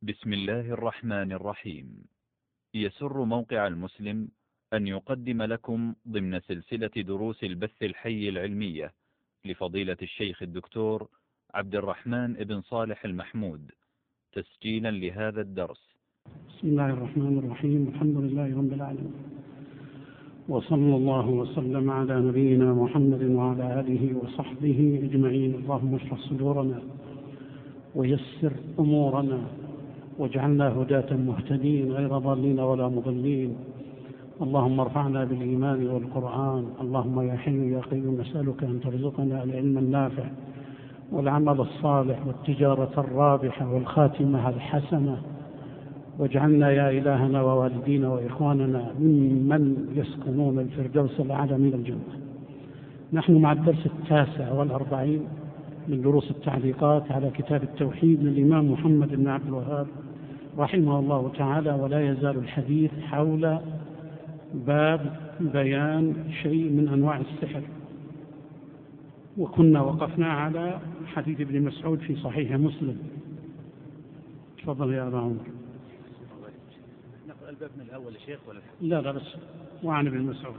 بسم الله الرحمن الرحيم. يسر موقع المسلم أن يقدم لكم ضمن سلسلة دروس البث الحي العلمية لفضيلة الشيخ الدكتور عبد الرحمن بن صالح المحمود تسجيلا لهذا الدرس. بسم الله الرحمن الرحيم. الحمد لله رب العالمين، وصلى الله وسلم على نبينا محمد وعلى آله وصحبه أجمعين. اللهم اشرح صدورنا ويسر أمورنا واجعلنا هداة مهتدين غير ضالين ولا مضلين. اللهم ارفعنا بالإيمان والقرآن. اللهم يا حي يا قيوم نسألك أن ترزقنا العلم النافع والعمل الصالح والتجارة الرابحة والخاتمة الحسنة، واجعلنا يا إلهنا ووالدينا وإخواننا ممن يسكنون الفردوس الأعلى من الجنة. نحن مع الدرس 49 من دروس التعليقات على كتاب التوحيد للإمام محمد بن عبد الوهاب رحمه الله تعالى، ولا يزال الحديث حول باب بيان شيء من أنواع السحر. وكنا وقفنا على حديث ابن مسعود في صحيح مسلم. تفضل يا أبا عمر. نقرأ الباب من الأول يا شيخ ولا لا بس. وعن ابن مسعود.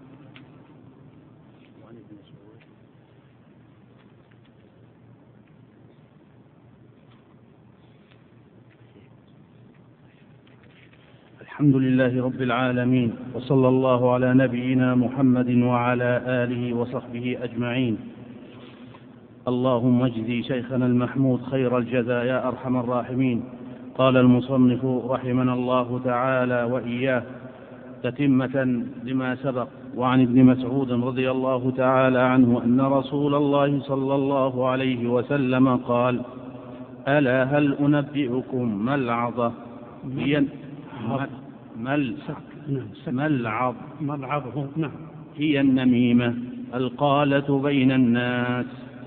الحمد لله رب العالمين، وصلى الله على نبينا محمد وعلى آله وصحبه أجمعين. اللهم اجزي شيخنا المحمود خير الجزاء يا أرحم الراحمين. قال المصنف رحمنا الله تعالى وإياه تتمة لما سبق. وعن ابن مسعود رضي الله تعالى عنه أن رسول الله صلى الله عليه وسلم قال: ألا هل أنبئكم ما العظة هي النميمة القالة بين الناس.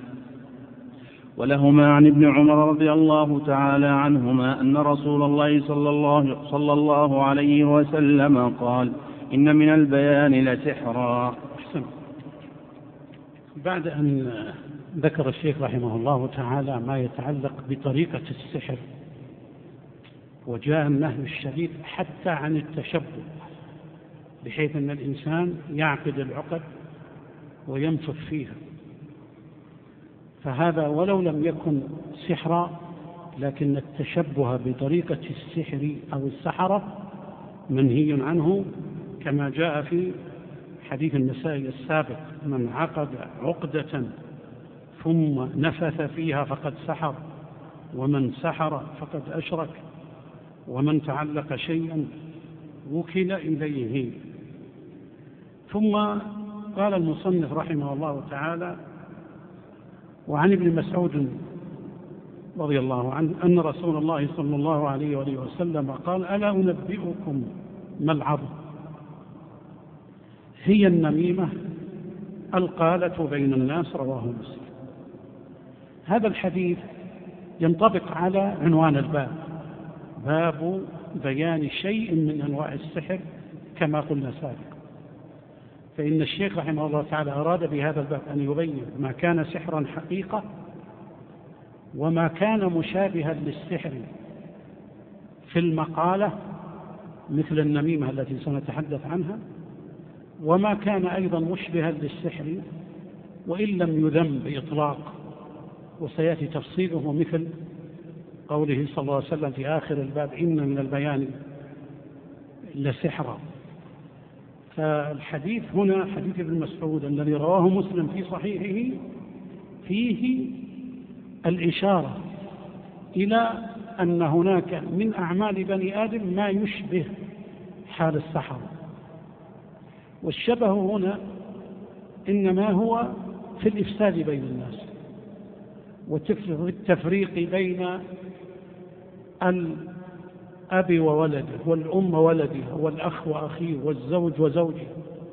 ولهما عن ابن عمر رضي الله تعالى عنهما أن رسول الله صلى الله عليه وسلم قال: إن من البيان لسحرا. بعد أن ذكر الشيخ رحمه الله تعالى ما يتعلق بطريقة السحر، وجاء النهي الشديد حتى عن التشبه، بحيث أن الإنسان يعقد العقد وينفث فيها، فهذا ولو لم يكن سحرا، لكن التشبه بطريقة السحر أو السحرة منهي عنه، كما جاء في حديث النسائي السابق: من عقد عقدة ثم نفث فيها فقد سحر، ومن سحر فقد أشرك، ومن تعلق شيئا وكل إليه. ثم قال المصنف رحمه الله تعالى: وعن ابن مسعود رضي الله عنه أن رسول الله صلى الله عليه وآله وسلم قال: ألا أنبئكم ما العظة هي النميمة القالة بين الناس. رواه مسلم. هذا الحديث ينطبق على عنوان الباب: باب بيان شيء من أنواع السحر، كما قلنا سابقا. فإن الشيخ رحمه الله تعالى أراد بهذا الباب أن يبين ما كان سحرا حقيقة، وما كان مشابها للسحر في المقالة مثل النميمة التي سنتحدث عنها، وما كان أيضا مشبها للسحر وإن لم يذم بإطلاق، وسيأتي تفصيله مثل قوله صلى الله عليه وسلم في آخر الباب: إن من البيان لسحرا. فالحديث هنا حديث ابن مسعود الذي رواه مسلم في صحيحه فيه الإشارة إلى أن هناك من أعمال بني آدم ما يشبه حال السحر، والشبه هنا إنما هو في الإفساد بين الناس، والتفريق بين الأب وولده، والأم وولدها، والأخ وأخيه، والزوج وزوجه،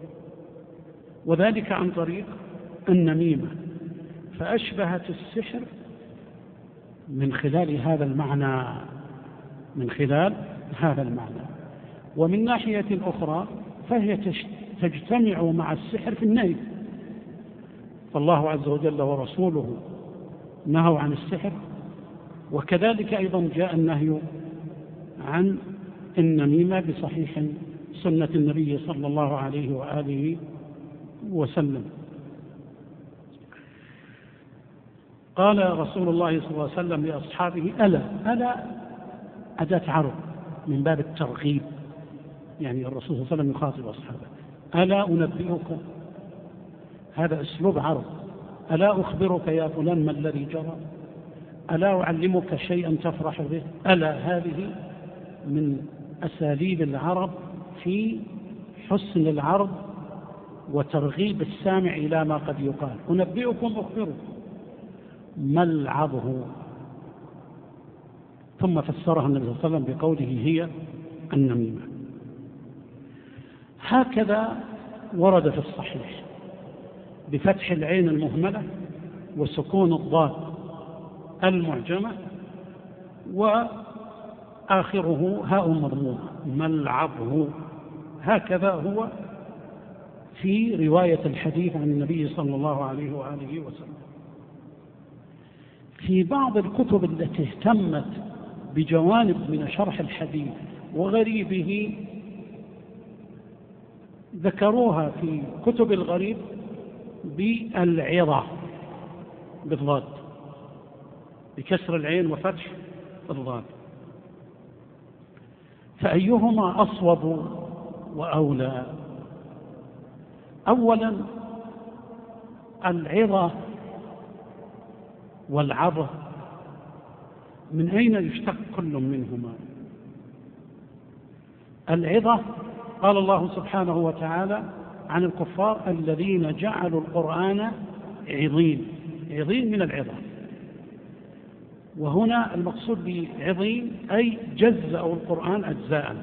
وذلك عن طريق النميمة. فأشبهت السحر من خلال هذا المعنى، ومن ناحية أخرى فهي تجتمع مع السحر في النهي. فالله عز وجل ورسوله نهوا عن السحر، وكذلك أيضا جاء النهي عن النميمة بصحيح سنة النبي صلى الله عليه وآله وسلم. قال رسول الله صلى الله عليه وسلم لأصحابه: ألا أداة عرض من باب الترغيب، يعني الرسول صلى الله عليه وسلم يخاطب أصحابه: ألا أنبئكم، هذا أسلوب عرض، ألا أخبرك يا فلان ما الذي جرى، ألا أعلمك شيئا تفرح به، ألا. هذه من أساليب العرب في حسن العرض وترغيب السامع إلى ما قد يقال. أنبئكم أخبركم ملعظه. ثم فسرها النبي صلى الله عليه وسلم بقوله: هي النميمة. هكذا ورد في الصحيح بفتح العين المهملة وسكون الضاد المعجمة وآخره هاء مضمومة، ملعظه. هكذا هو في رواية الحديث عن النبي صلى الله عليه وآله وسلم. في بعض الكتب التي اهتمت بجوانب من شرح الحديث وغريبه ذكروها في كتب الغريب بالعظة بالضاد، بكسر العين وفتح الضاد. فأيهما أصوب وأولى؟ أولا العظة والعظة من أين يشتق كل منهما؟ العظة قال الله سبحانه وتعالى عن الكفار: الذين جعلوا القرآن عظيم. عظيم من العظة، وهنا المقصود بعظيم أي جزأوا القرآن أجزاء،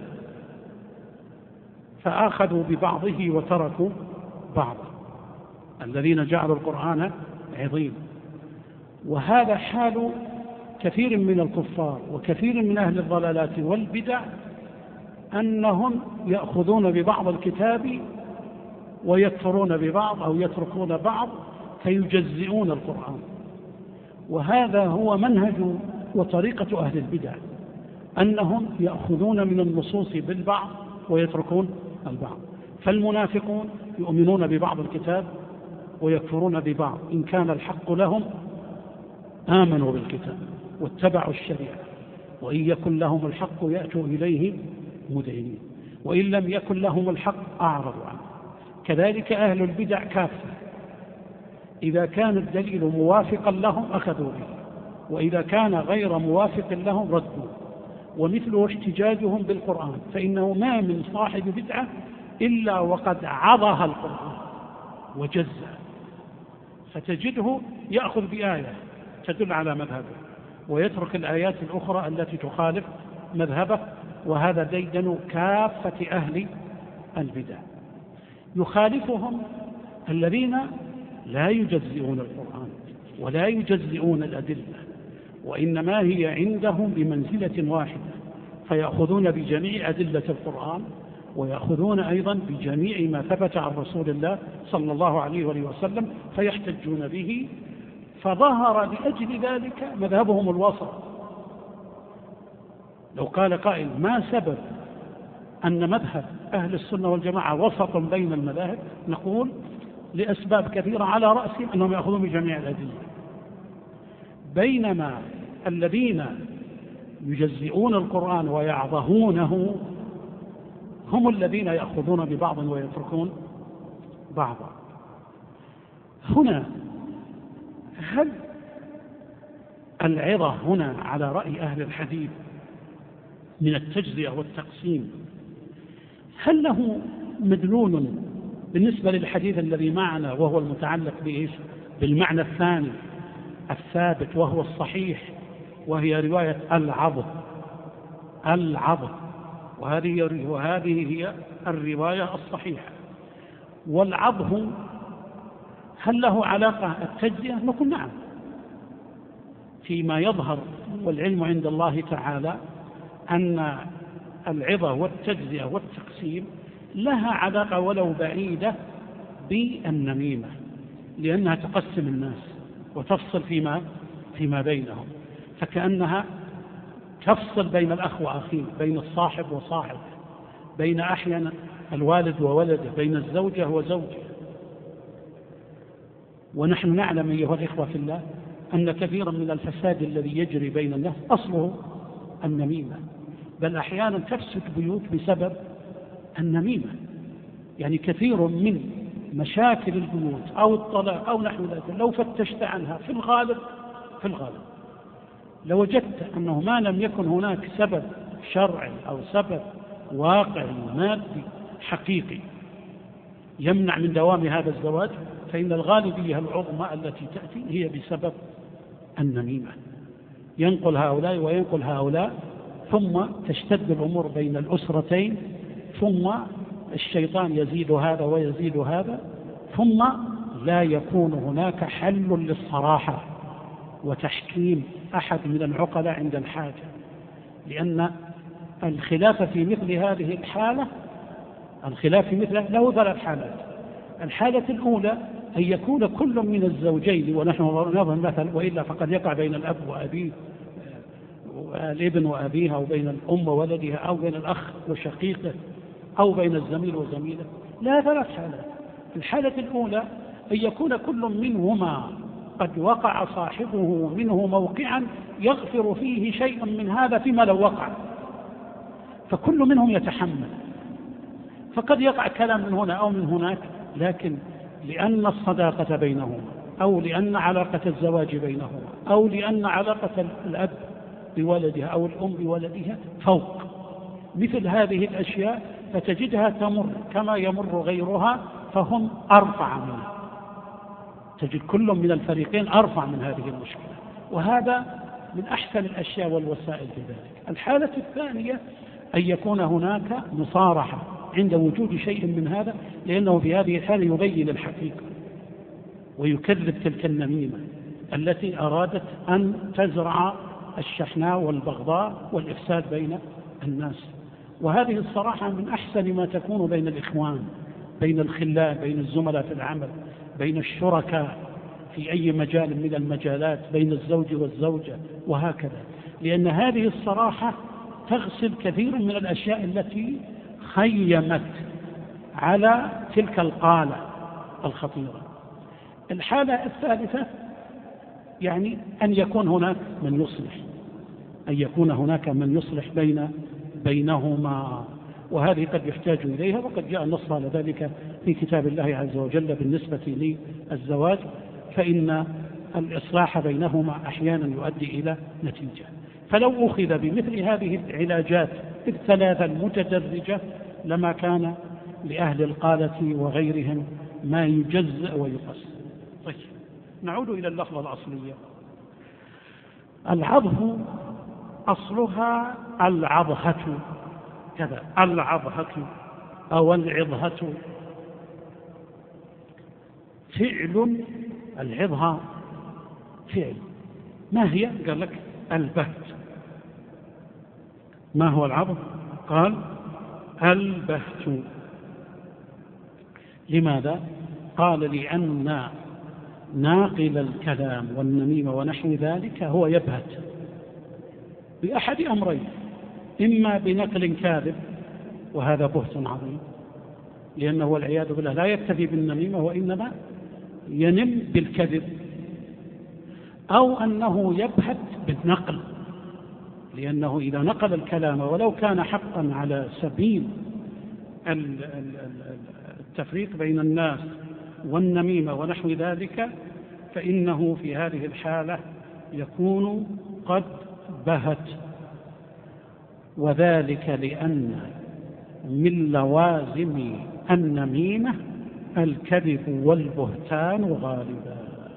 فأخذوا ببعضه وتركوا بعضه. الذين جعلوا القرآن عظيم. وهذا حال كثير من الكفار وكثير من أهل الضلالات والبدع، أنهم يأخذون ببعض الكتاب ويكفرون ببعض أو يتركون بعض فيجزئون القرآن. وهذا هو منهج وطريقة أهل البدع، أنهم يأخذون من النصوص بالبعض ويتركون البعض. فالمنافقون يؤمنون ببعض الكتاب ويكفرون ببعض. إن كان الحق لهم آمنوا بالكتاب واتبعوا الشريعة، وإن يكن لهم الحق يأتوا إليه مذعنين، وإن لم يكن لهم الحق أعرضوا عنه. كذلك أهل البدع كافة، إذا كان الدليل موافقا لهم أخذوا به، وإذا كان غير موافق لهم ردوا. ومثله احتجاجهم بالقرآن، فإنه ما من صاحب بدعة إلا وقد عظها القرآن وجزأ، فتجده يأخذ بآية تدل على مذهبه ويترك الآيات الأخرى التي تخالف مذهبه. وهذا ديدن كافة أهل البدع. يخالفهم الذين لا يجزئون القرآن ولا يجزئون الأدلة، وإنما هي عندهم بمنزلة واحدة، فيأخذون بجميع أدلة القرآن ويأخذون أيضا بجميع ما ثبت عن رسول الله صلى الله عليه وسلم فيحتجون به. فظهر لأجل ذلك مذهبهم الوسط. لو قال قائل: ما سبب أن مذهب أهل السنة والجماعة وسط بين المذاهب؟ نقول: لأسباب كثيرة، على رأسهم أنهم يأخذون بجميع الأدلة، بينما الذين يجزئون القرآن ويعظهونه هم الذين يأخذون ببعض ويتركون بعضا. هنا هل العظة هنا على رأي أهل الحديث من التجزئة والتقسيم هل له مدلول بالنسبة للحديث الذي معنا وهو المتعلق بالمعنى الثاني الثابت وهو الصحيح، وهي رواية العظ، وهذه هي الرواية الصحيحة. والعظه هل له علاقة التجزئة؟ نقول نعم، فيما يظهر والعلم عند الله تعالى أن العظة والتجزئة والتقسيم لها علاقة ولو بعيدة بالنميمة، لأنها تقسم الناس وتفصل فيما بينهم، فكأنها تفصل بين الأخ وأخيه، بين الصاحب وصاحب، بين أحيانا الوالد وولده، بين الزوجة وزوجه. ونحن نعلم أيها الإخوة في الله أن كثيرا من الفساد الذي يجري بين الناس أصله النميمة، بل أحيانا تفسد بيوت بسبب النميمة. يعني كثير من مشاكل البيوت أو الطلاق أو نحو ذلك لو فتشت عنها في الغالب لوجدت أنه ما لم يكن هناك سبب شرعي أو سبب واقعي مادي حقيقي يمنع من دوام هذا الزواج، فإن الغالبية العظمى التي تأتي هي بسبب النميمة. ينقل هؤلاء وينقل هؤلاء، ثم تشتد الأمور بين الأسرتين، ثم الشيطان يزيد هذا ويزيد هذا، ثم لا يكون هناك حل للصراحة وتحكيم أحد من العقلاء عند الحاجة. لأن الخلاف في مثل هذه الحالة، الخلاف في مثل له ثلاث حالات. الحالة الأولى أن يكون كل من الزوجين، ونحن نضرب مثل وإلا فقد يقع بين الأب وأبيه، الابن وأبيها، أو بين الأم وولدها، أو بين الأخ وشقيقه، أو بين الزميل وزميله. لا، ثلاث حالات. الحالة الأولى أن يكون كل منهما قد وقع صاحبه منه موقعا يغفر فيه شيئا من هذا فيما لو وقع، فكل منهم يتحمل، فقد يقع كلام من هنا أو من هناك، لكن لأن الصداقة بينهما، أو لأن علاقة الزواج بينهما، أو لأن علاقة الأب بولدها أو الأم بولدها فوق مثل هذه الأشياء، فتجدها تمر كما يمر غيرها، فهم أرفع منها. تجد كل من الفريقين أرفع من هذه المشكلة، وهذا من أحسن الأشياء والوسائل في ذلك. الحالة الثانية أن يكون هناك مصارحة عند وجود شيء من هذا، لأنه في هذه الحالة يبين الحقيقة ويكذب تلك النميمة التي أرادت أن تزرع الشحناء والبغضاء والإفساد بين الناس. وهذه الصراحة من أحسن ما تكون بين الإخوان، بين الخلان، بين الزملاء في العمل، بين الشركاء في أي مجال من المجالات، بين الزوج والزوجة، وهكذا. لأن هذه الصراحة تغسل كثير من الأشياء التي خيمت على تلك القالة الخطيرة. الحالة الثالثة يعني أن يكون هناك من يصلح، أن يكون هناك من يصلح بينهما، وهذه قد يحتاج إليها، وقد جاء النص على ذلك في كتاب الله عز وجل بالنسبة للزواج، فإن الإصلاح بينهما أحيانا يؤدي إلى نتيجة. فلو أخذ بمثل هذه العلاجات الثلاثة المتدرجة لما كان لأهل القالة وغيرهم ما يجزأ ويقص. طيب، نعود إلى اللفظة الأصلية. العضه أصلها العضهة، كذا، العضهة أو العضهة، فعل العضها فعل. ما هي؟ قال لك البهت. ما هو العضه؟ قال البهت. لماذا؟ قال لأن ناقل الكلام والنميمة ونحو ذلك هو يبهت بأحد أمرين: إما بنقل كاذب، وهذا بهت عظيم، لأنه والعياذ بالله لا يكتفي بالنميمة وإنما ينم بالكذب، أو أنه يبهت بالنقل، لأنه إذا نقل الكلام ولو كان حقا على سبيل التفريق بين الناس والنميمة ونحو ذلك، فإنه في هذه الحالة يكون قد بهت. وذلك لأن من لوازم النميمة الكذب والبهتان غالبا.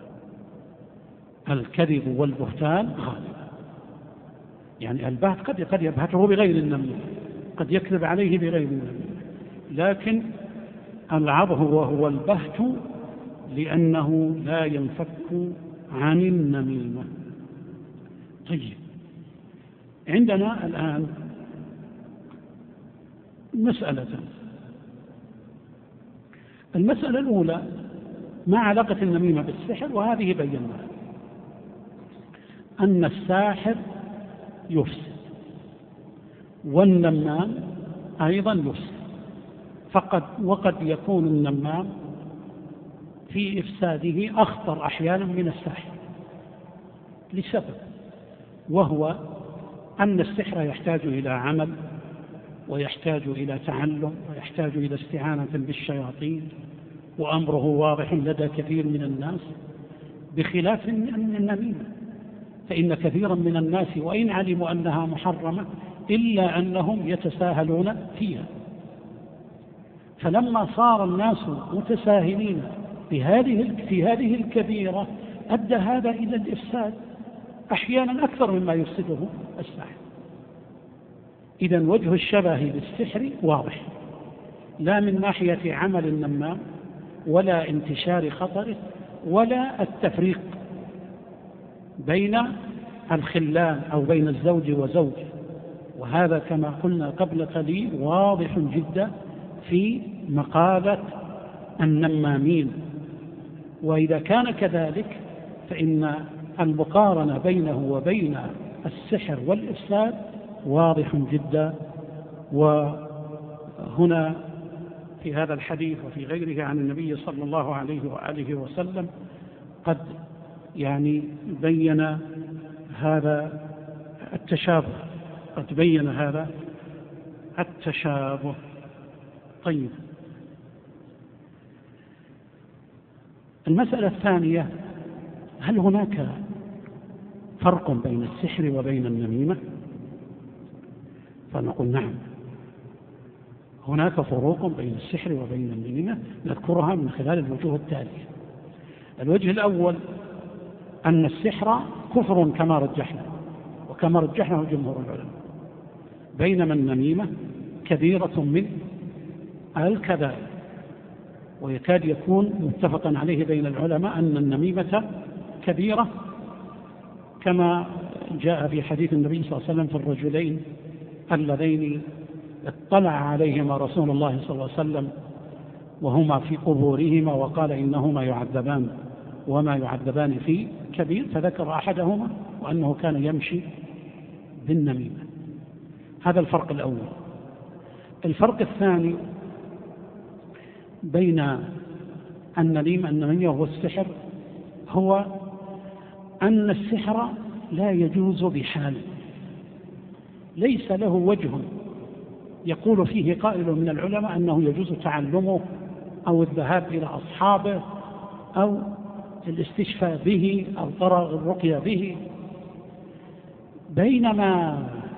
الكذب والبهتان غالبا، يعني البهت قد يبهته بغير النميمة، قد يكذب عليه بغير النميمة، لكن العضه وهو البهت لأنه لا ينفك عن النميمة. طيب، عندنا الآن مسألتان. المسألة الأولى: ما علاقة النميمة بالسحر؟ وهذه بيناها أن الساحر يفسد، والنمام أيضا يفسد. وقد يكون النمام في إفساده أخطر أحيانا من الساحر، لسبب، وهو أن السحر يحتاج إلى عمل، ويحتاج إلى تعلم، ويحتاج إلى استعانة بالشياطين، وأمره واضح لدى كثير من الناس، بخلاف النميمة، فإن كثيرا من الناس وإن علموا أنها محرمة إلا أنهم يتساهلون فيها. فلما صار الناس متساهلين في هذه الكبيرة أدى هذا إلى الإفساد أحيانا أكثر مما يفسده السحر. إذن وجه الشبه بالسحر واضح، لا من ناحية عمل النمام ولا انتشار خطره ولا التفريق بين الخلان أو بين الزوج وزوجه، وهذا كما قلنا قبل قليل واضح جدا في مقالة النمامين. وإذا كان كذلك فإن المقارنة بينه وبين السحر والإفساد واضح جدا. وهنا في هذا الحديث وفي غيره عن النبي صلى الله عليه وآله وسلم قد بين هذا التشابه. طيب، المسألة الثانية: هل هناك فرق بين السحر وبين النميمة؟ فنقول نعم، هناك فروق بين السحر وبين النميمة نذكرها من خلال الوجوه التالية. الوجه الأول أن السحر كفر كما رجحنا، وكما رجحناه جمهور العلماء، بينما النميمة كبيرة من الكبائر، ويكاد يكون متفقا عليه بين العلماء أن النميمة كبيرة، كما جاء في حديث النبي صلى الله عليه وسلم في الرجلين اللذين اطلع عليهما رسول الله صلى الله عليه وسلم وهما في قبورهما وقال إنهما يعذبان وما يعذبان في كبير، فذكر أحدهما وأنه كان يمشي بالنميمة. هذا الفرق الأول. الفرق الثاني بين النميمة والسحر هو أن السحر لا يجوز بحال، ليس له وجه يقول فيه قائل من العلماء أنه يجوز تعلمه أو الذهاب إلى أصحابه أو الاستشفاء به أو طرق الرقية به، بينما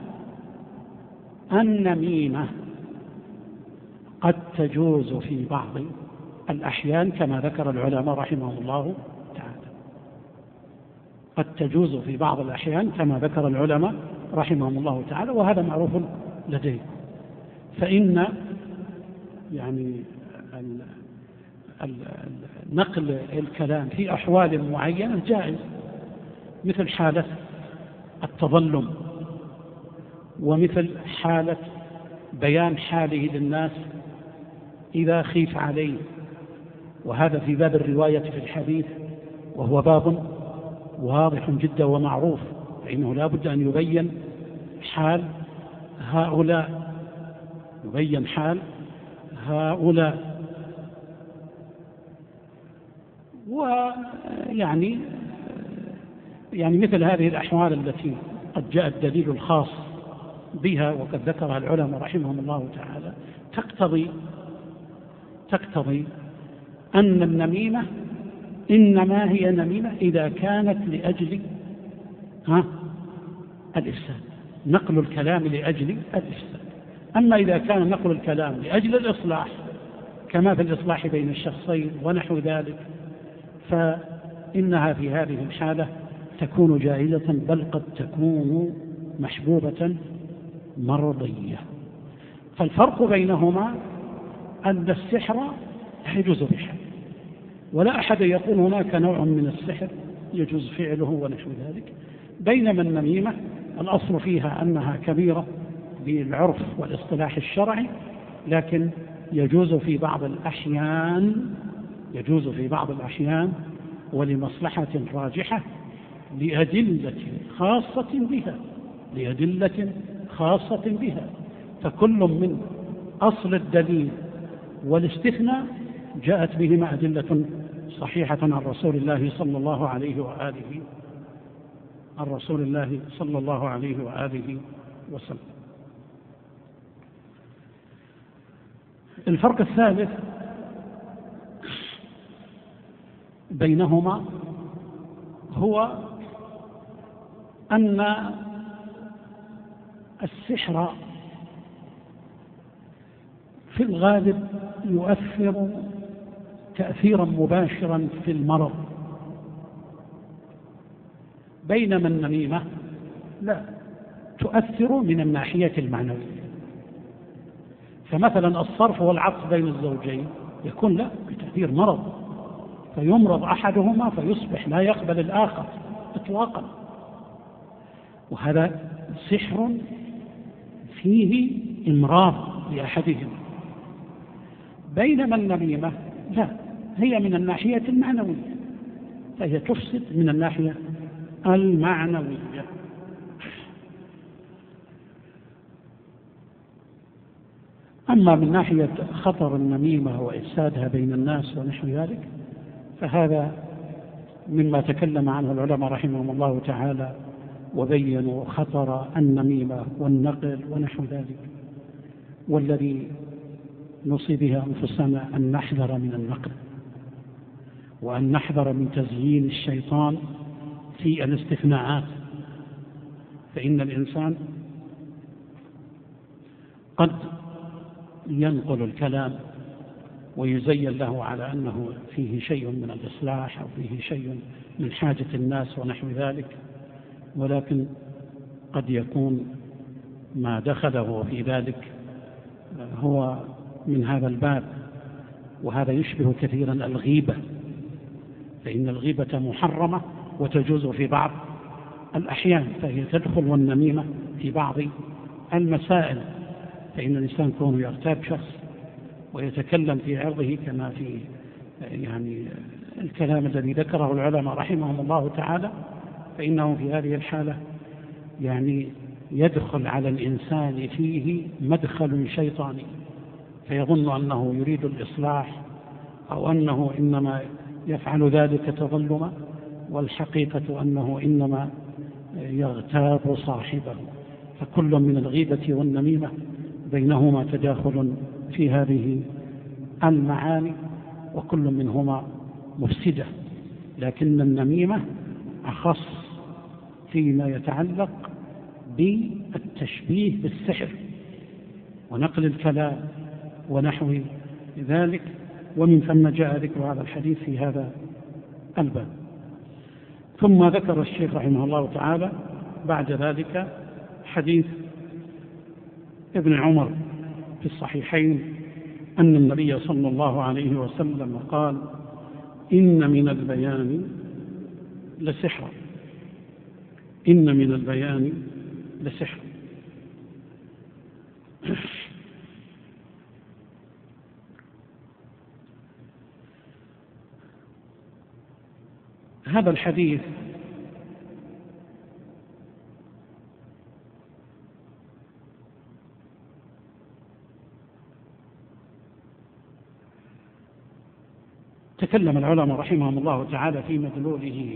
النميمة قد تجوز في بعض الأحيان كما ذكر العلماء رحمه الله تعالى، قد تجوز في بعض الأحيان كما ذكر العلماء رحمهم الله تعالى، وهذا معروف لديه. فإن نقل الكلام في أحوال معينة جائز، مثل حالة التظلم، ومثل حالة بيان حاله للناس إذا خيف عليه، وهذا في باب الرواية في الحديث، وهو باب واضح جدا ومعروف، فإنه لا بد أن يبين حال هؤلاء، ويعني مثل هذه الأحوال التي قد جاء الدليل الخاص بها وقد ذكرها العلماء رحمهم الله تعالى تقتضي أن النميمة إنما هي نميمة إذا كانت لأجل الإفساد، نقل الكلام لأجل الإفساد. أما إذا كان نقل الكلام لأجل الإصلاح كما في الإصلاح بين الشخصين ونحو ذلك، فإنها في هذه الحالة تكون جائزة، بل قد تكون محبوبة مرضية. فالفرق بينهما أن السحر لا يجوز بحال، ولا أحد يقول هناك نوع من السحر يجوز فعله ونحو ذلك، بينما النميمة الأصل فيها أنها كبيرة بالعرف والاصطلاح الشرعي، لكن يجوز في بعض الأحيان ولمصلحة راجحة لأدلة خاصة بها، فكل من أصل الدليل والاستثناء جاءت بهما أدلة صحيحة عن رسول الله صلى الله عليه وسلم. الفرق الثالث بينهما هو أن السحر في الغالب يؤثر تأثيرا مباشرا في المرض، بينما النميمة لا تؤثر من الناحية المعنوية. فمثلا الصرف والعطف بين الزوجين يكون له بتأثير مرض، فيمرض أحدهما فيصبح لا يقبل الآخر إطلاقا، وهذا سحر فيه إمراض لأحدهما. بينما النميمة لا، هي من الناحية المعنوية، فهي تفسد من الناحية المعنوية. أما من ناحية خطر النميمة وإفسادها بين الناس ونحو ذلك فهذا مما تكلم عنه العلماء رحمهم الله تعالى وبينوا خطر النميمة والنقل ونحو ذلك، والذي نصي بها أنفسنا أن نحذر من النقل، وأن نحذر من تزيين الشيطان في الاستثناءات، فإن الإنسان قد ينقل الكلام ويزين له على أنه فيه شيء من الإصلاح أو فيه شيء من حاجة الناس ونحو ذلك، ولكن قد يكون ما دخله في ذلك هو من هذا الباب، وهذا يشبه كثيرا الغيبة، فإن الغيبة محرمة وتجوز في بعض الأحيان، فهي تدخل والنميمة في بعض المسائل، فإن الإنسان كونه يغتاب شخص ويتكلم في عرضه كما في يعني الكلام الذي ذكره العلماء رحمهم الله تعالى، فإنه في هذه الحالة يعني يدخل على الإنسان فيه مدخل شيطاني، فيظن أنه يريد الإصلاح أو أنه إنما يفعل ذلك تظلما، والحقيقة أنه إنما يغتاب صاحبه. فكل من الغيبة والنميمة بينهما تداخل في هذه المعاني، وكل منهما مفسدة، لكن النميمة أخص فيما يتعلق بالتشبيه بالسحر ونقل الكلام ونحو ذلك، ومن ثم جاء ذكر هذا الحديث في هذا الباب. ثم ذكر الشيخ رحمه الله تعالى بعد ذلك حديث ابن عمر في الصحيحين أن النبي صلى الله عليه وسلم قال: إن من البيان لسحرا، إن من البيان لسحرا. هذا الحديث تكلم العلماء رحمهم الله تعالى في مدلوله،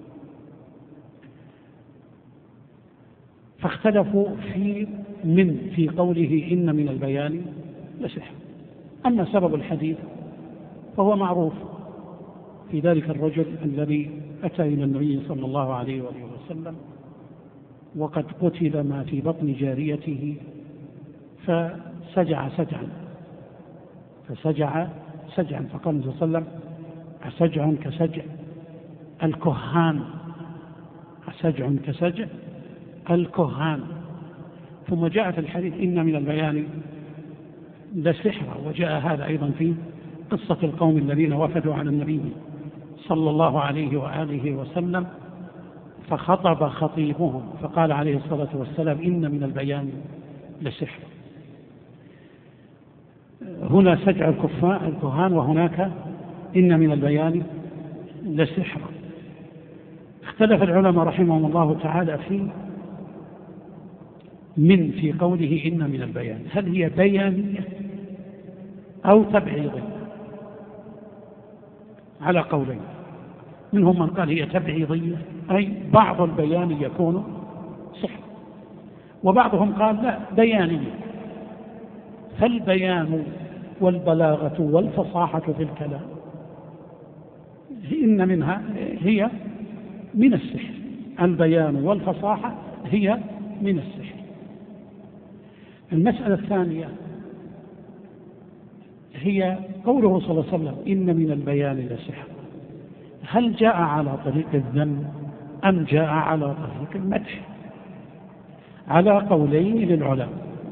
فاختلفوا في قوله إن من البيان لسحر. أما سبب الحديث فهو معروف في ذلك الرجل الذي أتى إلى النبي صلى الله عليه وسلم وقد قتل ما في بطن جاريته، فسجع سجعا، فقال النبي صلى الله عليه وسلم: أسجع كسجع الكهان، أسجع كسجع الكهان. ثم جاء في الحديث إن من البيان لسحرا، وجاء هذا أيضا في قصة القوم الذين وفدوا على النبي صلى الله عليه وآله وسلم، فخطب خطيبهم فقال عليه الصلاة والسلام: إن من البيان لسحر. هنا سجع الكهان، وهناك إن من البيان لسحر. اختلف العلماء رحمهم الله تعالى من في قوله إن من البيان، هل هي بيانية أو تبعيضية؟ على قولين، منهم من قال هي تبعيضية أي بعض البيان يكون سحر، وبعضهم قال لا بيانية، فالبيان والبلاغة والفصاحة في الكلام إن منها هي من السحر، البيان والفصاحة هي من السحر. المسألة الثانية هي قوله صلى الله عليه وسلم إن من البيان لسحر، هل جاء على طريق الذم أم جاء على طريق المدح؟ على قولين للعلماء،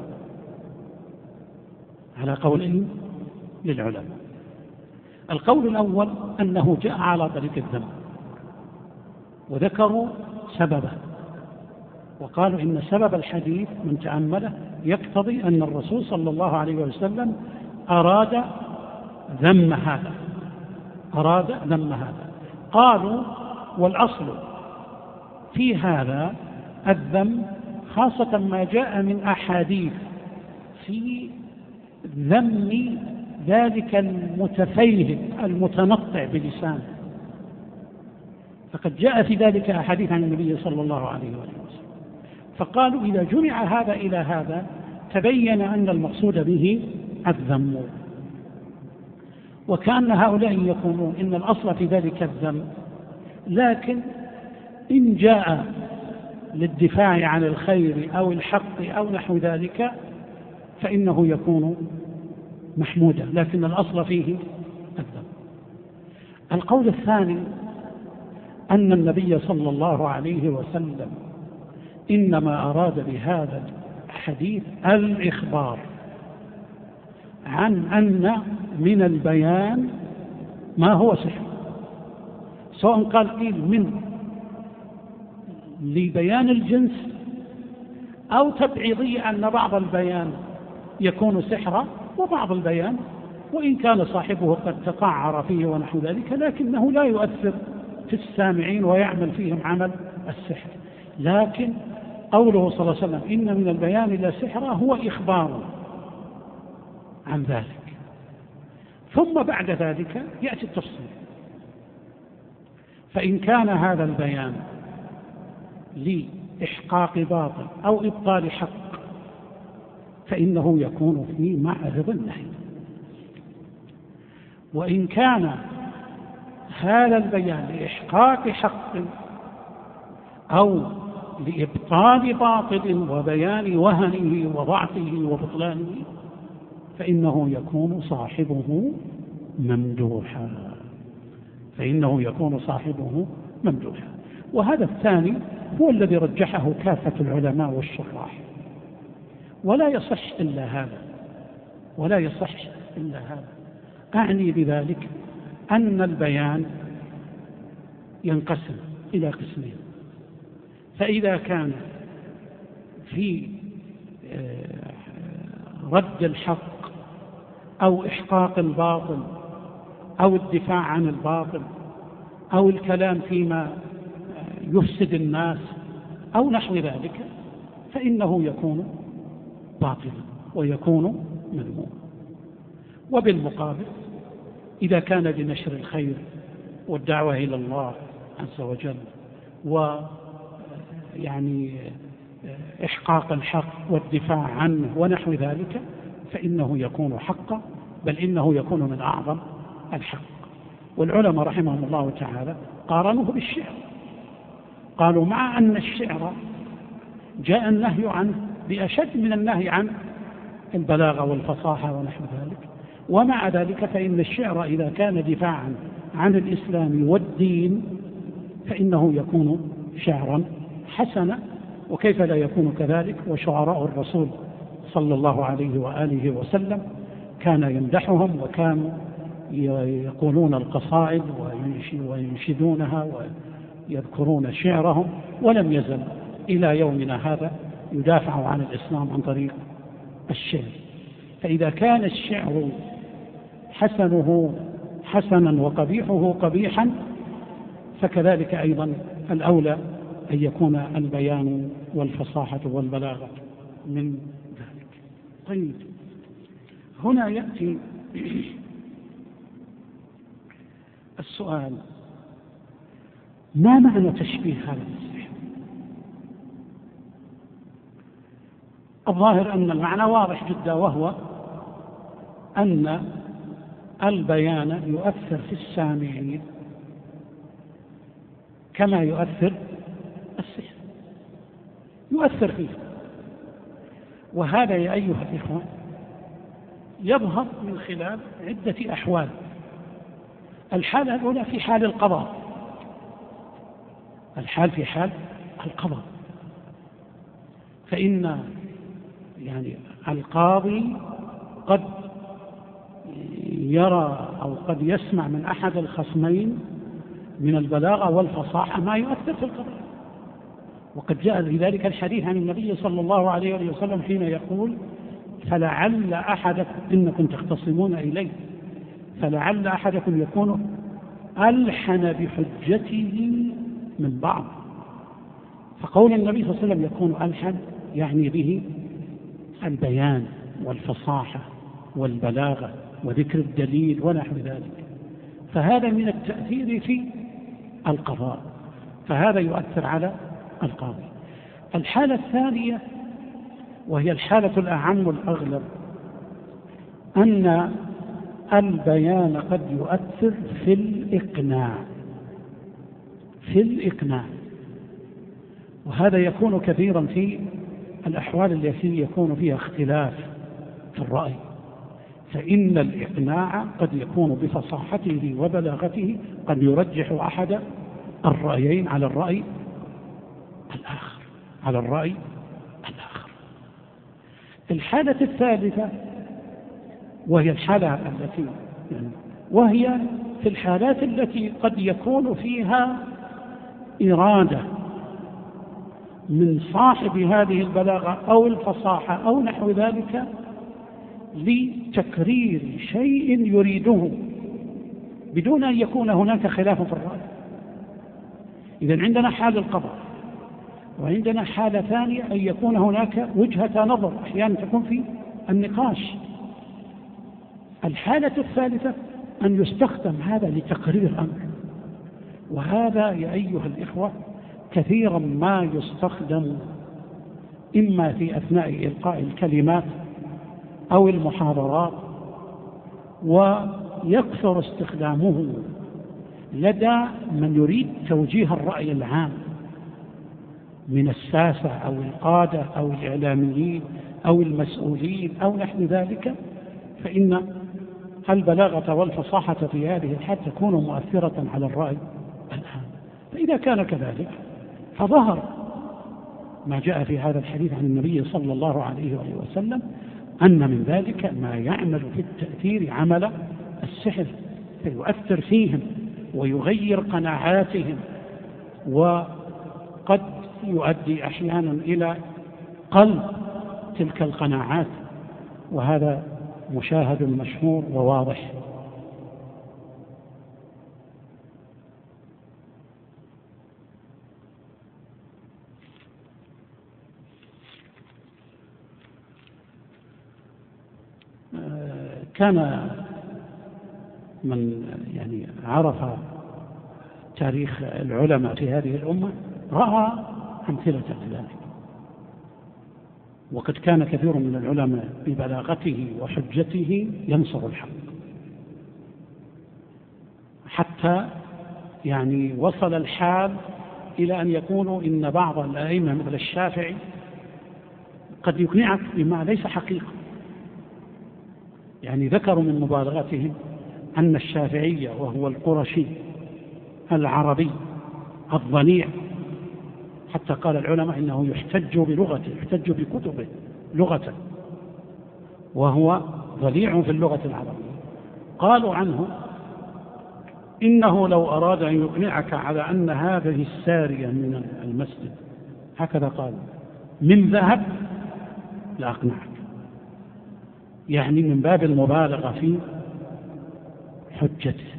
على قولين للعلماء. القول الأول أنه جاء على طريق الذم، وذكروا سببه، وقالوا إن سبب الحديث من تأمله يقتضي أن الرسول صلى الله عليه وسلم أراد ذم هذا، أراد ذم هذا. قالوا والأصل في هذا الذم، خاصة ما جاء من أحاديث في ذم ذلك المتفيهق المتنطع بلسانه، فقد جاء في ذلك أحاديث عن النبي صلى الله عليه وسلم، فقالوا إذا جمع هذا إلى هذا تبين أن المقصود به الذم. وكأن هؤلاء يقولون إن الأصل في ذلك الذم، لكن إن جاء للدفاع عن الخير أو الحق أو نحو ذلك فإنه يكون محمودا، لكن الأصل فيه الذم. القول الثاني أن النبي صلى الله عليه وسلم إنما أراد بهذا الحديث الإخبار عن أن من البيان ما هو سحر، سواء قيل من لبيان الجنس أو تبعيضي أن بعض البيان يكون سحرا وبعض البيان وإن كان صاحبه قد تقعر فيه ونحو ذلك لكنه لا يؤثر في السامعين ويعمل فيهم عمل السحر. لكن قوله صلى الله عليه وسلم إن من البيان لا سحر هو إخبار عن ذلك، ثم بعد ذلك يأتي التفصيل. فإن كان هذا البيان لإحقاق باطل أو إبطال حق فإنه يكون في معرض النهي، وإن كان هذا البيان لإحقاق حق أو لإبطال باطل وبيان وهنه وضعفه وبطلانه فإنه يكون صاحبه ممدوحا، فإنه يكون صاحبه ممدوحا. وهذا الثاني هو الذي رجحه كافة العلماء والشراح، ولا يصح إلا هذا، ولا يصح إلا هذا. أعني بذلك أن البيان ينقسم إلى قسمين، فإذا كان في رد الحق أو إحقاق الباطل أو الدفاع عن الباطل أو الكلام فيما يفسد الناس أو نحو ذلك فإنه يكون باطلا ويكون مذموما. وبالمقابل إذا كان لنشر الخير والدعوة إلى الله عز وجل ويعني إحقاق الحق والدفاع عنه ونحو ذلك فإنه يكون حقا، بل إنه يكون من أعظم الحق. والعلماء رحمهم الله تعالى قارنوه بالشعر، قالوا مع أن الشعر جاء النهي عنه بأشد من النهي عن البلاغة والفصاحة ونحو ذلك، ومع ذلك فإن الشعر إذا كان دفاعا عن الإسلام والدين فإنه يكون شعرا حسنا، وكيف لا يكون كذلك؟ وشعراء الرسول صلى الله عليه وآله وسلم كان يمدحهم وكانوا يقولون القصائد وينشدونها ويذكرون شعرهم، ولم يزل إلى يومنا هذا يدافع عن الإسلام عن طريق الشعر. فإذا كان الشعر حسنه حسنا وقبيحه قبيحا فكذلك أيضا الأولى أن يكون البيان والفصاحة والبلاغة من ذلك. طيب، هنا يأتي السؤال: ما معنى تشبيه هذا بالسحر؟ الظاهر أن المعنى واضح جدا، وهو أن البيان يؤثر في السامعين كما يؤثر السحر، يؤثر فيه. وهذا يا أيها الإخوة يظهر من خلال عدة أحوال. الحالة الأولى في حال القضاء، الحال في حال القضاء، فإن القاضي قد يرى أو قد يسمع من أحد الخصمين من البلاغة والفصاحة ما يؤثر في القضاء. وقد جاء لذلك الحديث عن النبي صلى الله عليه وسلم حين يقول: فلعل أحدكم، إنكم تختصمون إليه، فلعل أحدكم يكون ألحن بحجته من بعض. فقول النبي صلى الله عليه وسلم يكون ألحن يعني به البيان والفصاحة والبلاغة وذكر الدليل ونحو ذلك، فهذا من التأثير في القضاء، فهذا يؤثر على القاضي. الحالة الثانية وهي الحالة الأعم والأغلب، أن البيان قد يؤثر في الإقناع، وهذا يكون كثيرا في الأحوال التي يكون فيها اختلاف في الرأي، فإن الإقناع قد يكون بفصاحته وبلاغته قد يرجح أحد الرأيين على الرأي الآخر. الحالة الثالثة وهي الحالة التي وهي في الحالات التي قد يكون فيها إرادة من صاحب هذه البلاغة أو الفصاحة أو نحو ذلك لتكرير شيء يريده بدون أن يكون هناك خلاف في الرأي. إذن عندنا حال القضاء، وعندنا حالة ثانية أن يكون هناك وجهة نظر أحيانا تكون في النقاش. الحالة الثالثة أن يستخدم هذا لتقرير أمر، وهذا يا أيها الإخوة كثيرا ما يستخدم إما في أثناء إلقاء الكلمات أو المحاضرات، ويكثر استخدامه لدى من يريد توجيه الرأي العام من الساسة أو القادة أو الإعلاميين أو المسؤولين أو نحو ذلك، فإن البلاغة والفصاحة في هذه الحالة تكون مؤثرة على الرأي العام. فإذا كان كذلك فظهر ما جاء في هذا الحديث عن النبي صلى الله عليه وسلم أن من ذلك ما يعمل في التأثير عمل السحر، فيؤثر فيهم ويغير قناعاتهم، وقد يؤدي أحيانا إلى قلب تلك القناعات، وهذا مشاهد مشهور وواضح. كان من عرف تاريخ العلماء في هذه الأمة رأى أمثلة لذلك، وقد كان كثير من العلماء ببلاغته وحجته ينصر الحق، حتى وصل الحال إلى أن يكونوا إن بعض الأئمة مثل الشافعي قد يقنعك بما ليس حقيقة. ذكروا من مبالغتهم أن الشافعي وهو القرشي العربي الضليع، حتى قال العلماء إنه يحتج بلغته، يحتج بكتبه لغة، وهو ضليع في اللغة العربية. قالوا عنه إنه لو أراد أن يقنعك على أن هذه السارية من المسجد، هكذا قالوا، من ذهب لأقنعك، من باب المبالغة في حجته.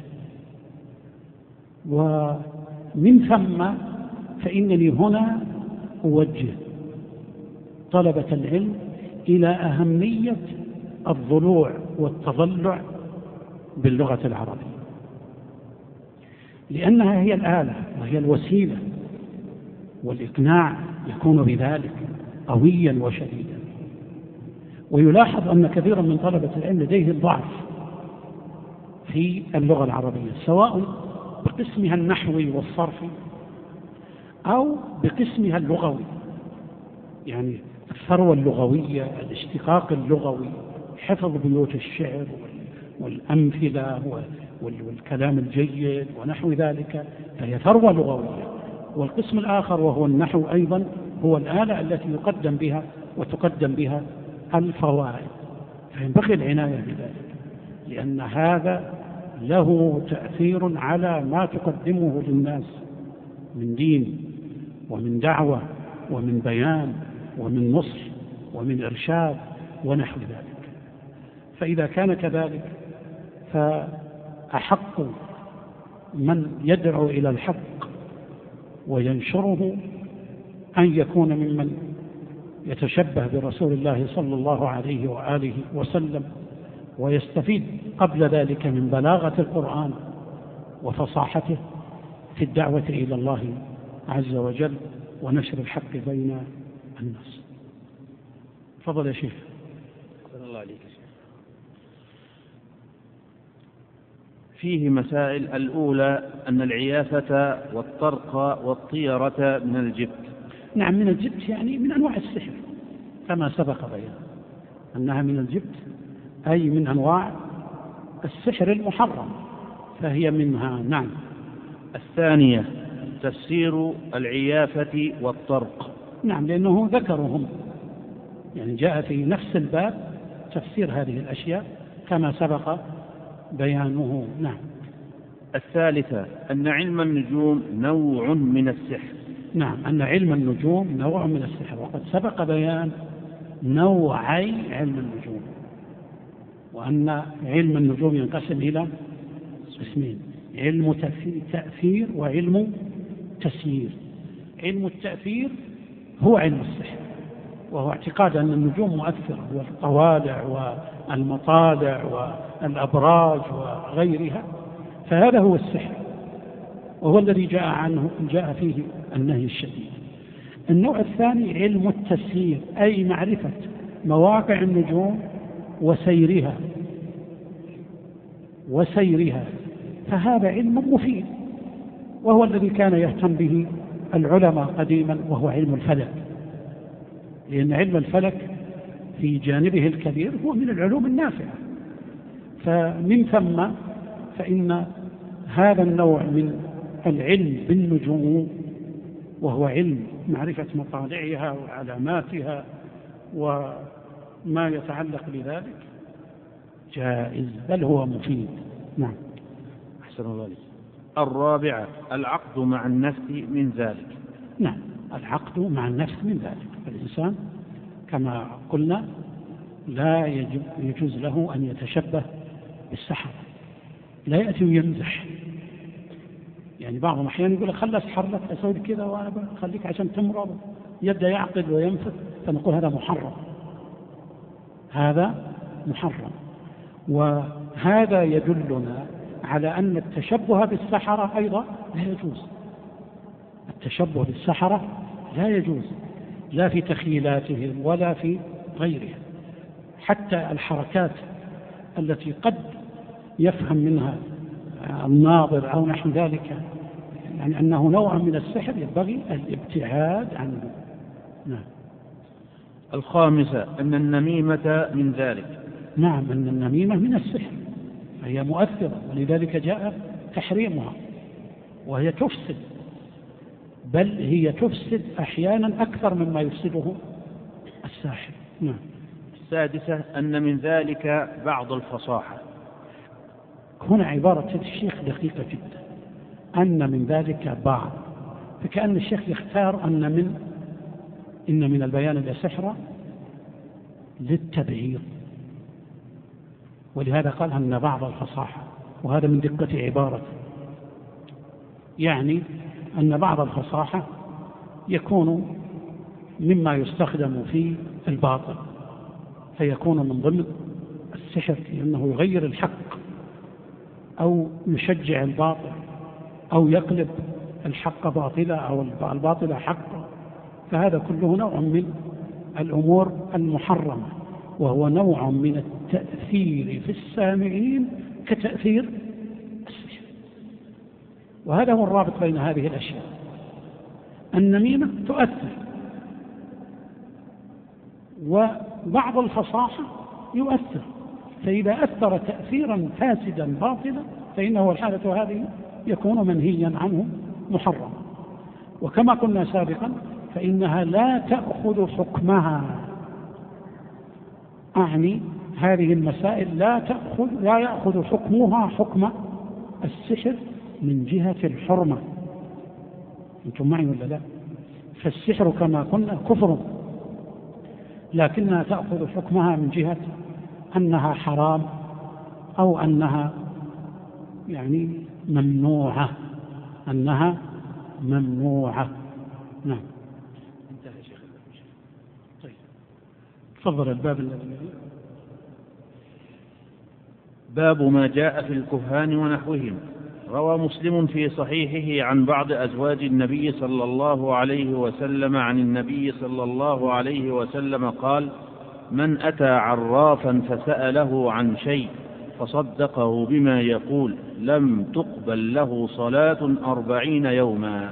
ومن ثم فإنني هنا أوجه طلبة العلم إلى أهمية الضلوع والتضلع باللغة العربية، لأنها هي الآلة وهي الوسيلة، والإقناع يكون بذلك قويا وشديدا. ويلاحظ أن كثيرا من طلبة العلم لديه ضعف في اللغة العربية، سواء بقسمها النحوي والصرفي أو بقسمها اللغوي، يعني الثروة اللغوية، الاشتقاق اللغوي، حفظ بيوت الشعر والأمثلة والكلام الجيد ونحو ذلك، فهي ثروة لغوية. والقسم الآخر وهو النحو أيضا هو الآلة التي يقدم بها وتقدم بها الفوائد، فينبغي العناية بذلك، لأن هذا له تأثير على ما تقدمه للناس من دين ومن دعوة ومن بيان ومن نصح ومن إرشاد ونحو ذلك. فإذا كان كذلك فأحق من يدعو إلى الحق وينشره أن يكون ممن يتشبه برسول الله صلى الله عليه وآله وسلم، ويستفيد قبل ذلك من بلاغة القرآن وفصاحته في الدعوة إلى الله عز وجل ونشر الحق بين الناس. تفضل يا شيخ. الله عليك. فيه مسائل. الأولى أن العيافة والطرق والطيرة من الجبت. نعم، من الجبت يعني من أنواع السحر كما سبق بيان أنها من الجبت، أي من أنواع السحر المحرم، فهي منها. نعم. الثانية تفسير العيافة والطرق. نعم، لأنه ذكرهم، يعني جاء في نفس الباب تفسير هذه الأشياء كما سبق بيانه. نعم. الثالثة أن علم النجوم نوع من السحر. نعم، أن علم النجوم نوع من السحر، وقد سبق بيان نوعي علم النجوم، وأن علم النجوم ينقسم إلى قسمين: علم تأثير وعلم تسيير. علم التأثير هو علم السحر، وهو اعتقاد أن النجوم مؤثرة، والطوالع والمطالع والأبراج وغيرها، فهذا هو السحر، وهو الذي جاء فيه النهي الشديد. النوع الثاني علم التسيير، أي معرفة مواقع النجوم وسيرها، فهذا علم مفيد، وهو الذي كان يهتم به العلماء قديما، وهو علم الفلك، لأن علم الفلك في جانبه الكبير هو من العلوم النافعة. فمن ثم فإن هذا النوع من العلم بالنجوم، وهو علم معرفة مطالعها وعلاماتها وما يتعلق بذلك، جائز بل هو مفيد. نعم. أحسن الله عليك. الرابعة العقد مع النفس من ذلك. نعم، العقد مع النفس من ذلك. الإنسان كما قلنا لا يجوز له أن يتشبه بالسحرة، لا يأتي ويمزح. يعني بعضهم أحيانا يقول لك خلي أسحر لك، أسوي كذا وأنا بخليك عشان تمرض، يبدأ يعقد وينفذ، فنقول هذا محرم، هذا محرم. وهذا يدلنا على أن التشبه بالسحرة أيضا لا يجوز. التشبه بالسحرة لا يجوز، لا في تخيلاتهم ولا في غيرها. حتى الحركات التي قد يفهم منها الناظر أو نحو ذلك يعني أنه نوع من السحر، ينبغي الابتعاد عنه. نعم. الخامسة أن النميمة من ذلك. نعم، أن النميمة من السحر، فهي مؤثرة، ولذلك جاء تحريمها، وهي تفسد، بل هي تفسد أحيانا أكثر مما يفسده الساحر. نعم. السادسة أن من ذلك بعض الفصاحة. هنا عبارة الشيخ دقيقة جدا، أن من ذلك بعض، فكأن الشيخ يختار إن من البيان لسحر للتبعيض، ولهذا قال أن بعض الفصاحة، وهذا من دقة عبارته، يعني أن بعض الفصاحة يكون مما يستخدم في الباطل، فيكون من ضمن السحر، لأنه يغير الحق أو يشجع الباطل أو يقلب الحق باطلا أو الباطل حقا، فهذا كله نوع من الأمور المحرمة، وهو نوع من التأثير في السامعين كتأثير السحر. وهذا هو الرابط بين هذه الأشياء. النميمة تؤثر، وبعض الفصاحة يؤثر، فإذا أثر تأثيرا فاسدا باطلا فإنه الحالة هذه يكون منهيا عنه محرما. وكما قلنا سابقا فإنها لا تأخذ حكمها، أعني هذه المسائل لا يأخذ حكمها حكم السحر من جهة الحرمة. أنتم معي ولا لا؟ فالسحر كما قلنا كفر، لكنها تأخذ حكمها من جهة أنها حرام أو أنها يعني ممنوعة، أنها ممنوعة. نعم. انتهى شيخ. طيب تفضل الباب الذي باب ما جاء في الكهان ونحوهم. روى مسلم في صحيحه عن بعض أزواج النبي صلى الله عليه وسلم عن النبي صلى الله عليه وسلم قال: من أتى عرافا فسأله عن شيء فصدقه بما يقول لم تقبل له صلاة 40 يوما.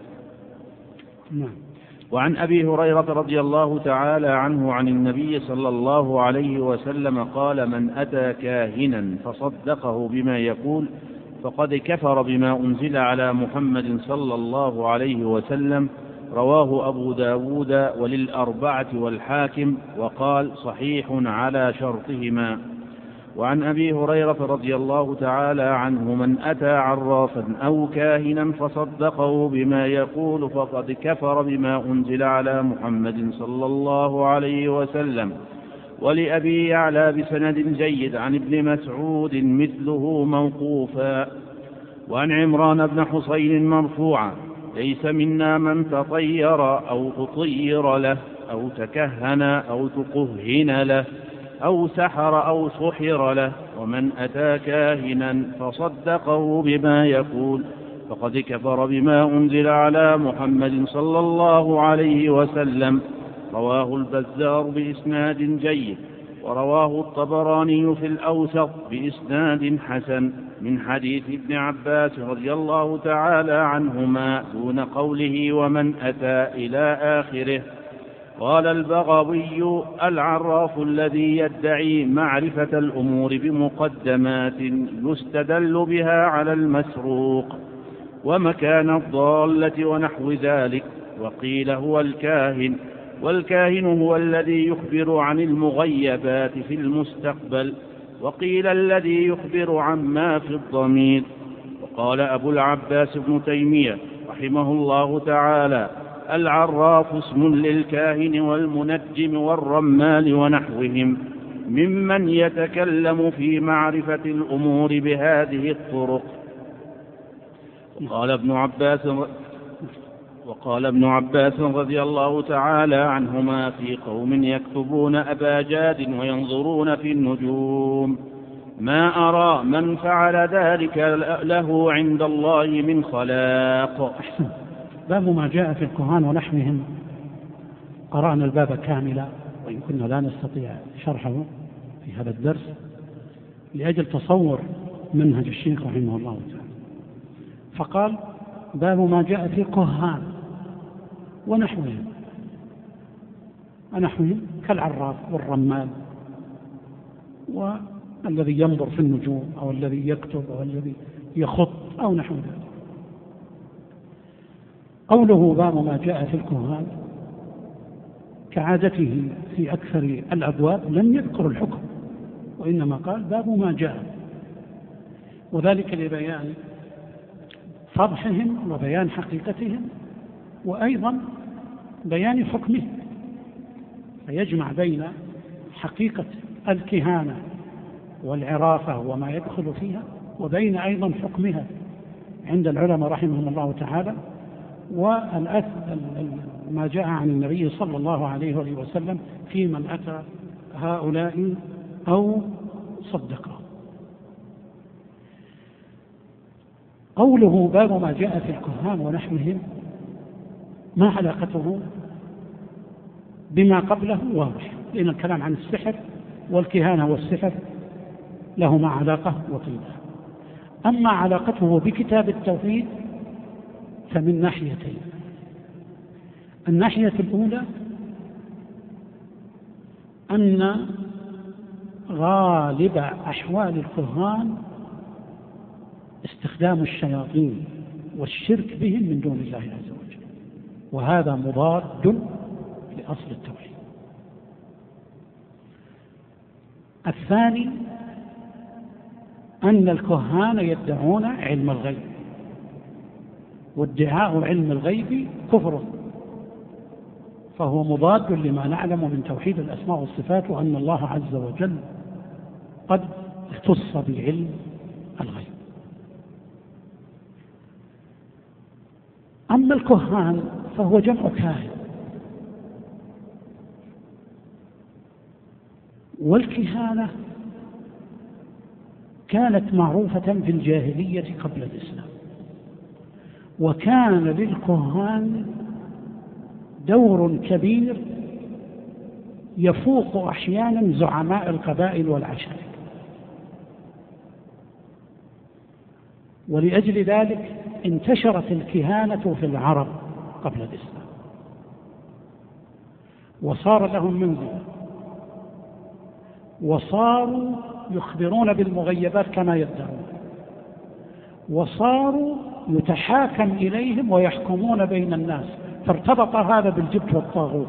وعن أبي هريرة رضي الله تعالى عنه عن النبي صلى الله عليه وسلم قال: من أتى كاهنا فصدقه بما يقول فقد كفر بما أنزل على محمد صلى الله عليه وسلم. رواه أبو داود وللأربعة والحاكم، وقال: صحيح على شرطهما. وعن أبي هريرة رضي الله تعالى عنه: من أتى عرافا أو كاهنا فصدقه بما يقول فقد كفر بما أنزل على محمد صلى الله عليه وسلم. ولأبي يعلى بسند جيد عن ابن مسعود مثله موقوفا. وعن عمران بن حصين مرفوعا: ليس منا من تطير أو تطير له أو تكهن أو تكهن له أو سحر أو سحر له، ومن أتى كاهنا فصدقه بما يقول فقد كفر بما أنزل على محمد صلى الله عليه وسلم. رواه البزار بإسناد جيد، ورواه الطبراني في الأوسط بإسناد حسن من حديث ابن عباس رضي الله تعالى عنهما دون قوله ومن أتى إلى آخره. قال البغوي: العراف الذي يدعي معرفة الأمور بمقدمات يستدل بها على المسروق ومكان الضالة ونحو ذلك. وقيل هو الكاهن، والكاهن هو الذي يخبر عن المغيبات في المستقبل، وقيل الذي يخبر عما في الضمير. وقال أبو العباس ابن تيمية رحمه الله تعالى: العراف اسم للكاهن والمنجم والرمال ونحوهم ممن يتكلم في معرفة الأمور بهذه الطرق. وقال ابن عباس رضي الله تعالى عنهما في قوم يكتبون أباجاد وينظرون في النجوم: ما أرى من فعل ذلك له عند الله من خلاق. باب ما جاء في الكهان ونحوهم. قرأنا الباب كاملا، وإن كنا لا نستطيع شرحه في هذا الدرس لأجل تصور منهج الشيخ رحمه الله تعالى. فقال: باب ما جاء في كهان ونحوهم. ونحوهم كالعراف والرمال والذي ينظر في النجوم أو الذي يكتب أو الذي يخط أو نحو ذلك. قوله باب ما جاء في الكهان كعادته في أكثر الأبواب لم يذكر الحكم، وإنما قال باب ما جاء، وذلك لبيان فضحهم وبيان حقيقتهم وأيضا بيان حكمهم، فيجمع بين حقيقة الكهانة والعرافة وما يدخل فيها وبين أيضا حكمها عند العلماء رحمهم الله تعالى، ما جاء عن النبي صلى الله عليه وسلم في من أتى هؤلاء أو صدقه. قوله باب ما جاء في الكهان ونحوهم، ما علاقته بما قبله؟ واضح، لأن الكلام عن السحر والكهانة والسحر لهما علاقة وطيدة. أما علاقته بكتاب التوحيد فمن ناحيتين. الناحية الأولى أن غالب أحوال الكهان استخدام الشياطين والشرك بهم من دون الله عز وجل، وهذا مضاد لأصل التوحيد. الثاني أن الكهان يدعون علم الغيب، وادعاء علم الغيب كفر، فهو مضاد لما نعلم من توحيد الأسماء والصفات، وأن الله عز وجل قد اختص بعلم الغيب. أما الكهان فهو جمع كاهن، والكهانة كانت معروفة في الجاهلية قبل الإسلام، وكان للكهان دور كبير يفوق أحيانا زعماء القبائل والعشائر، ولأجل ذلك انتشرت الكهانة في العرب قبل الإسلام، وصار لهم منزلة، وصاروا يخبرون بالمغيبات كما يدعون، وصاروا يتحاكم إليهم ويحكمون بين الناس، فارتبط هذا بالجبت والطاغوت.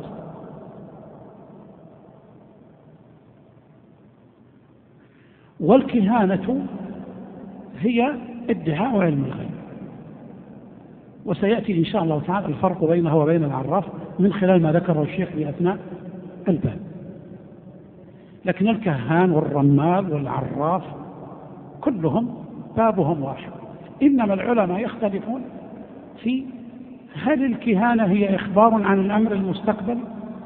والكهانة هي ادعاء علم الغيب، وسيأتي إن شاء الله تعالى الفرق بينها وبين العراف من خلال ما ذكره الشيخ في أثناء الباب. لكن الكهان والرمال والعراف كلهم بابهم واحد، إنما العلماء يختلفون في هل الكهانة هي إخبار عن الأمر المستقبل،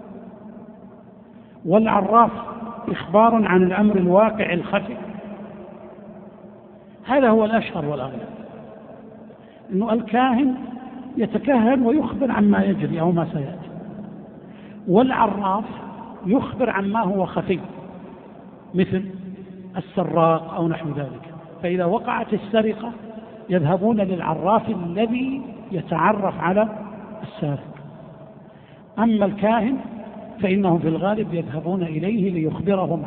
والعراف إخبار عن الأمر الواقع الخفي. هذا هو الأشهر والأغلب، إنه الكاهن يتكهن ويخبر عما يجري أو ما سيأتي، والعراف يخبر عما هو خفي مثل السراق أو نحو ذلك، فإذا وقعت السرقة يذهبون للعراف الذي يتعرف على السارق. أما الكاهن فإنهم في الغالب يذهبون إليه ليخبرهم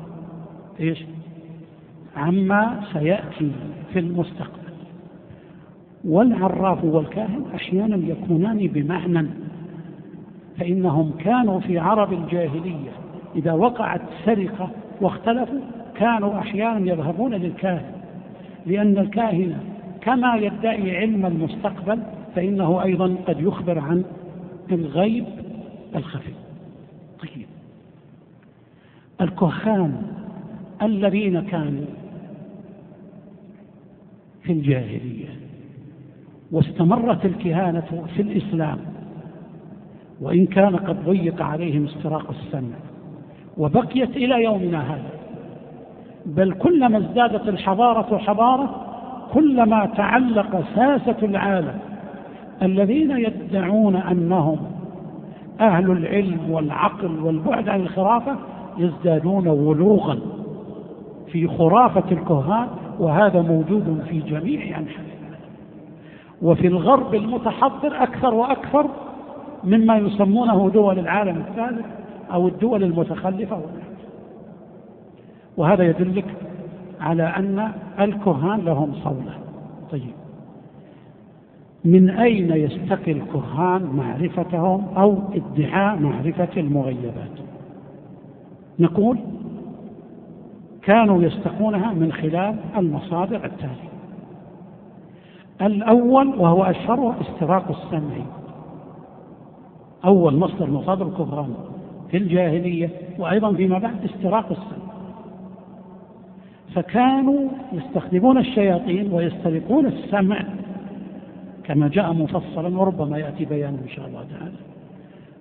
عما سيأتي في المستقبل. والعراف والكاهن أحيانا يكونان بمعنى، فإنهم كانوا في عرب الجاهلية إذا وقعت سرقة واختلفوا كانوا أحيانا يذهبون للكاهن، لأن الكاهن كما يدعي علم المستقبل فإنه أيضا قد يخبر عن الغيب الخفي. طيب، الكهان الذين كانوا في الجاهلية واستمرت الكهانة في الإسلام، وإن كان قد ضيق عليهم استراق السمع وبقيت إلى يومنا هذا، بل كلما ازدادت الحضارة حضارة كلما تعلق ساسة العالم الذين يدعون أنهم أهل العلم والعقل والبعد عن الخرافة يزدادون ولوغا في خرافة الكهان، وهذا موجود في جميع أنحاء العالم، وفي الغرب المتحضر أكثر وأكثر مما يسمونه دول العالم الثالث أو الدول المتخلفة، وهذا يدلك على أن الكهان لهم صولة. طيب، من أين يستقي الكهان معرفتهم أو ادعاء معرفة المغيبات؟ نقول كانوا يستقونها من خلال المصادر التالية. الأول وهو أشهر استراق السمع، أول مصدر مصادر الكهان في الجاهلية وأيضا فيما بعد استراق السمع، فكانوا يستخدمون الشياطين ويسترقون السمع كما جاء مفصلا، وربما يأتي بيانه إن شاء الله تعالى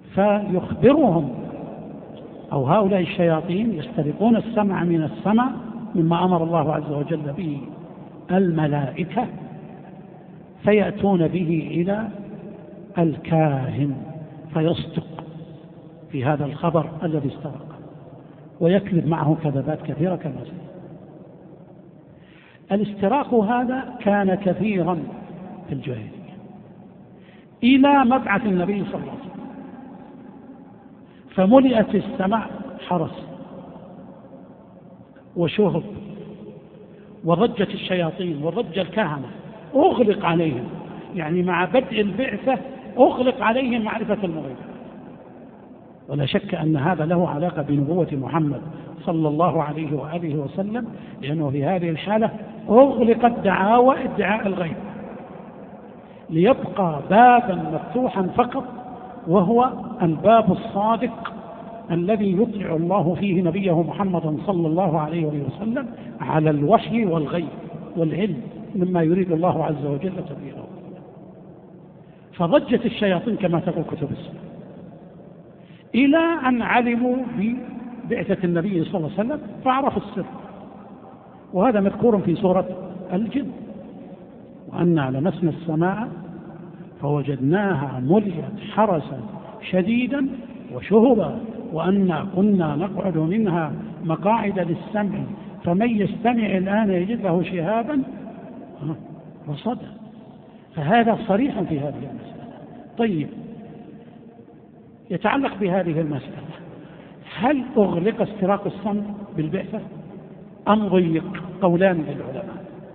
فيخبرهم، أو هؤلاء الشياطين يسترقون السمع من السماء مما أمر الله عز وجل به الملائكة، فيأتون به إلى الكاهن فيصدق في هذا الخبر الذي استرقه، ويكذب معه كذبات كثيرة كما سيأتي. الاستراق هذا كان كثيرا في الجاهلية إلى مبعث النبي صلى الله عليه وسلم، فملئت السماء حرس وشهب، وضجت الشياطين وضج الكهنة، أغلق عليهم، يعني مع بدء البعثة أغلق عليهم معرفة المغيب. ولا شك أن هذا له علاقة بنبوة محمد صلى الله عليه وآله وسلم، لأنه في هذه الحالة أغلقت دعاوى ادعاء الغيب، ليبقى بابا مفتوحا فقط، وهو الباب الصادق الذي يطلع الله فيه نبيه محمدا صلى الله عليه وسلم على الوحي والغيب والعلم مما يريد الله عز وجل تبليغه. فضجت الشياطين كما تقول كتب السنة إلى أن علموا ببعثة النبي صلى الله عليه وسلم فعرفوا السر، وهذا مذكور في سورة الجن: وأنا لمسنا السماء فوجدناها ملئت حرسا شديدا وشهبا وأنا كنا نقعد منها مقاعد للسمع فمن يستمع الآن يجد له شهابا رصدا. فهذا صريح في هذه المسألة. طيب، يتعلق بهذه المسألة: هل أغلق استراق السمع بالبعثة أم ضيق؟ قولان للعلماء.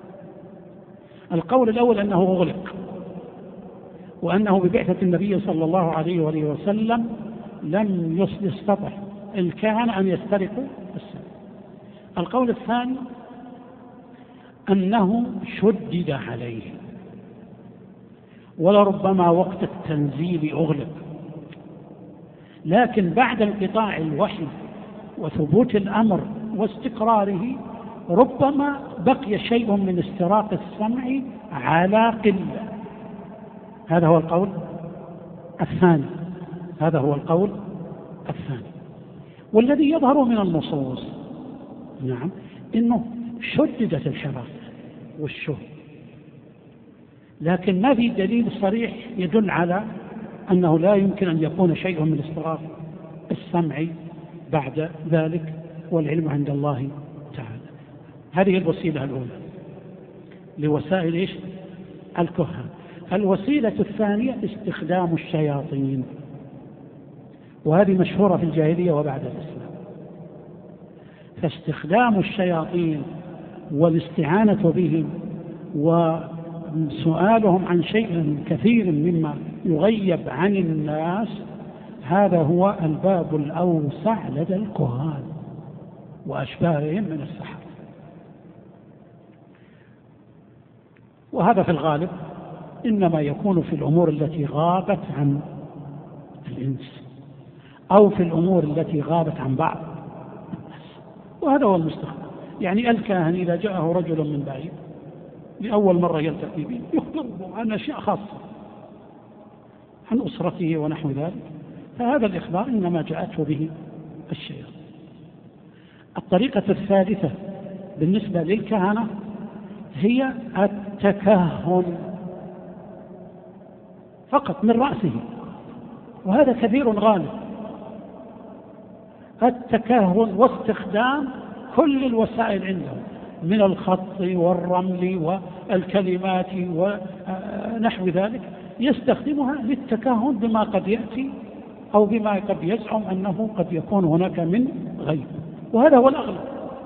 القول الأول أنه أغلق، وأنه ببعثة النبي صلى الله عليه وآله وسلم لم يستطع الكهنة أن يسترقوا السمع. القول الثاني أنه شدد عليه، ولربما وقت التنزيل أغلق، لكن بعد انقطاع الوحي وثبوت الأمر واستقراره ربما بقي شيء من استراق السمع على قلة. هذا هو القول الثاني. هذا هو القول الثاني. والذي يظهر من النصوص نعم إنه شددت الحراسة والشهب، لكن ما في دليل صريح يدل على أنه لا يمكن أن يكون شيء من استراق السمع بعد ذلك، والعلم عند الله تعالى. هذه الوسيلة الأولى لوسائل الكهان. الوسيلة الثانية استخدام الشياطين، وهذه مشهورة في الجاهلية وبعد الإسلام. فاستخدام الشياطين والاستعانة بهم وسؤالهم عن شيء كثير مما يغيب عن الناس، هذا هو الباب الأوسع لدى الكهان وأشباههم من السحر. وهذا في الغالب إنما يكون في الأمور التي غابت عن الإنس، أو في الأمور التي غابت عن بعض الناس، وهذا هو المستخدم. يعني الكاهن إذا جاءه رجل من بعيد لأول مرة يلتقي به يخبره عن أشياء خاصة عن أسرته ونحو ذلك، فهذا الإخبار إنما جاءته به الشيطان. الطريقة الثالثة بالنسبة للكهنة هي التكهن فقط من رأسه، وهذا كثير غالب. التكهن واستخدام كل الوسائل عندهم من الخط والرمل والكلمات ونحو ذلك، يستخدمها للتكهن بما قد يأتي أو بما قد يزعم أنه قد يكون هناك من غيب، وهذا هو الأغلب.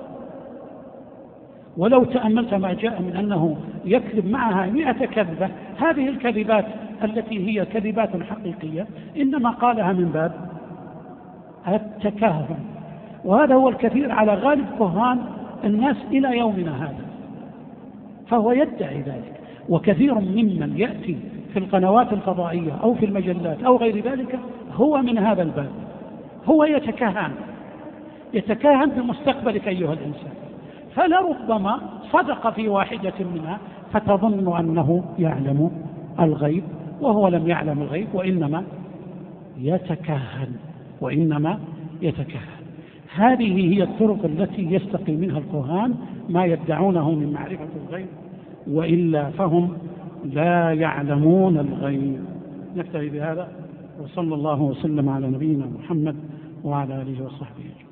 ولو تأملت ما جاء من أنه يكذب معها 100 كذبة، هذه الكذبات التي هي كذبات حقيقية إنما قالها من باب التكهن، وهذا هو الكثير على غالب كهان الناس إلى يومنا هذا، فهو يدعي ذلك. وكثير ممن يأتي في القنوات الفضائية أو في المجلات أو غير ذلك هو من هذا الباب، هو يتكهن بمستقبلك أيها الإنسان، فلربما صدق في واحدة منها فتظن أنه يعلم الغيب وهو لم يعلم الغيب، وإنما يتكهن، وإنما يتكهن. هذه هي الطرق التي يستقي منها الكهان ما يدعونه من معرفة الغيب، وإلا فهم لا يعلمون الغيب. نكتفي بهذا، وصلى الله وسلم على نبينا محمد وعلى آله وصحبه.